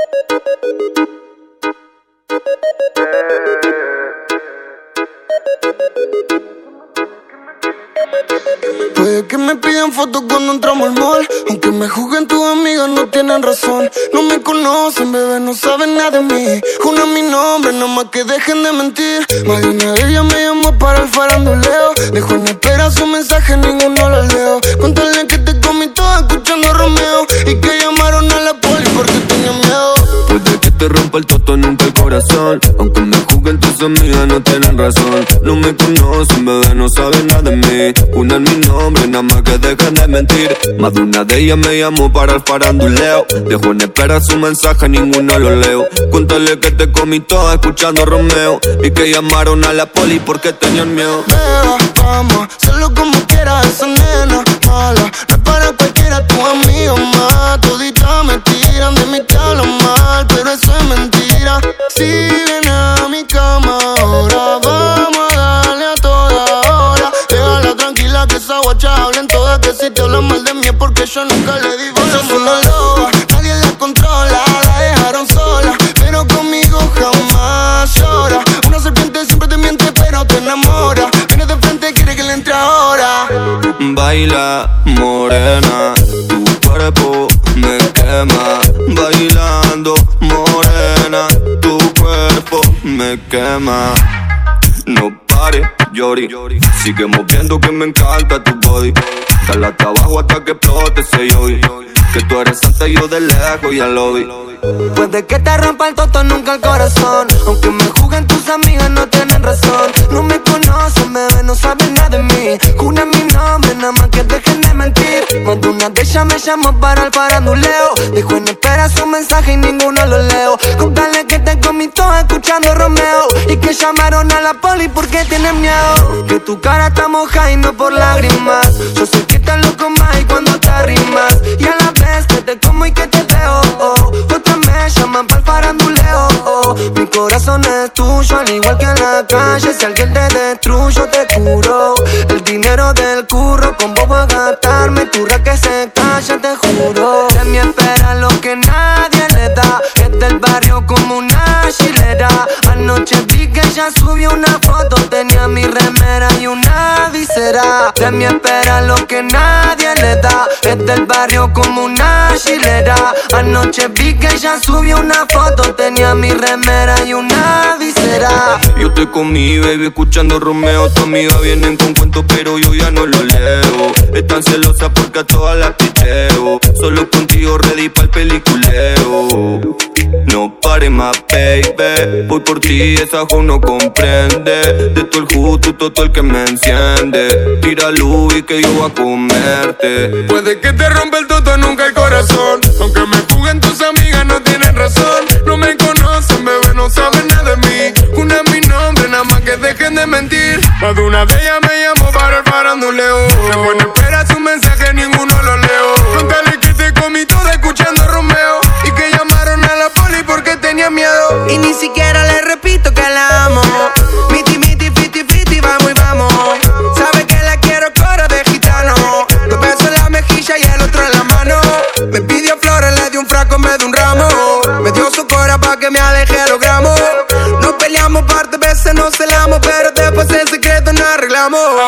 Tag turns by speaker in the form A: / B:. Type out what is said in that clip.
A: Puede que me pidan fotos cuando entramos al mall, aunque me juzguen tus amigas no tienen razón. No me conocen, bebé, no saben nada de mí. Jura mi nombre, nada más que dejen de mentir. Más de una de ellas me llamó para el faranduleo. Dejó en espera su mensaje, ninguno lo leo. Cuéntale que te comí toda escuchando a Romeo y que llamaron a la poli porque tenía miedo.
B: Puede que te rompa el toto, nunca el corazón, aunque me juzguen tus amigas no tienen razón. No me conocen, bebé, no saben nada de mí. Unan mi nombre, nada más que dejen de mentir. Más de una de ellas me llamó para el faranduleo. Dejó en espera su mensaje, ninguno lo leo. Cuéntale que te comí toda escuchando a Romeo y que llamaron a la poli porque tenían miedo.
A: Beba, vamos, hazlo como quieras, esa nena mala. No es para cualquiera, tu amigo más. Toditas me tiran, de mí te hablan mal, pero eso es mentira. Si viene a mi cama ahora, vamos a darle a toda hora. Déjala tranquila que esa guacha hablen todas, que si te hablan mal de mí es porque yo nunca le di bola. Ella es una loba, nadie la controla, la dejaron sola, pero conmigo jamás llora. Una serpiente siempre te miente pero te enamora. Viene de frente, quiere que le entre ahora.
B: Baila, morena, tu cuerpo me quema. Bailando, morena, tu cuerpo me quema. No pares, Yori, sigue moviendo que me encanta tu body. Dale hasta abajo hasta que explote ese yogi. Que tú eres santa y yo de lejos ya lo vi.
C: Puede que te rompa el toto, nunca el corazón, aunque me juzguen tus amigas no tienen razón. No me conocen, bebé, no saben nada de mí. Jura mi nombre, nada más que dejen de mentir. Más de una de ellas me llamó para el faranduleo. Dejó en espera su mensaje y ninguno lo leo. Contale que te comí toda escuchando a Romeo y que llamaron a la poli porque tienen miedo. Que tu cara está mojada y no por lágrimas. Yo sé que estás loco más y cuando te arrimas, y a la vez que te como y que te veo. Otras me llaman pa'l faranduleo. Mi corazón es tuyo, al igual que en la calle. Si alguien te destruyo, te curo. El dinero del curro, con vos voy a gastarme. Tu ra que se calla, te juro. De mí espera lo que nadie le da. Es del barrio como una chilera. Anoche vi que ella subió una foto, tenía mi remera y una visera. De mí espera lo que nadie le da. Es del barrio como una chilera. Anoche vi que ella subió una foto, tenía mi remera y una visera.
B: Yo estoy con mi baby escuchando Romeo. Tu amiga vienen con cuentos pero yo ya no lo leo. Están celosas porque a todas las piteo. Solo contigo ready pa'l peliculeo. No pares más, baby, voy por ti, esa jo no comprende. De todo el justo, todo el que me enciende. Tira luz y que yo voy a comerte.
A: Puede que te rompa el toto, nunca el corazón, aunque me juzguen tus amigas no tienen razón. No me conocen, bebé, no saben nada de mí. Una es mi nombre, nada más que dejen de mentir. Más de una de ellas me llamó para el faranduleo. Dejó en espera su mensaje, ninguno lo leo. Contale que te comí toda escuchando a Romeo y que llamaron a la poli porque tenía miedo.
C: Y ni siquiera le repito que la amo. Miti, miti, fiti, fiti, vamos y vamos. Sabe que la quiero coro de gitano. 2 besos en la mejilla y el otro en la mano. Me pidió flores, le di un frasco, me dio un ramo. Me dio su cora pa' que me aleje a los gramos. Nos peleamos par de veces, nos celamos, pero después en secreto nos arreglamos.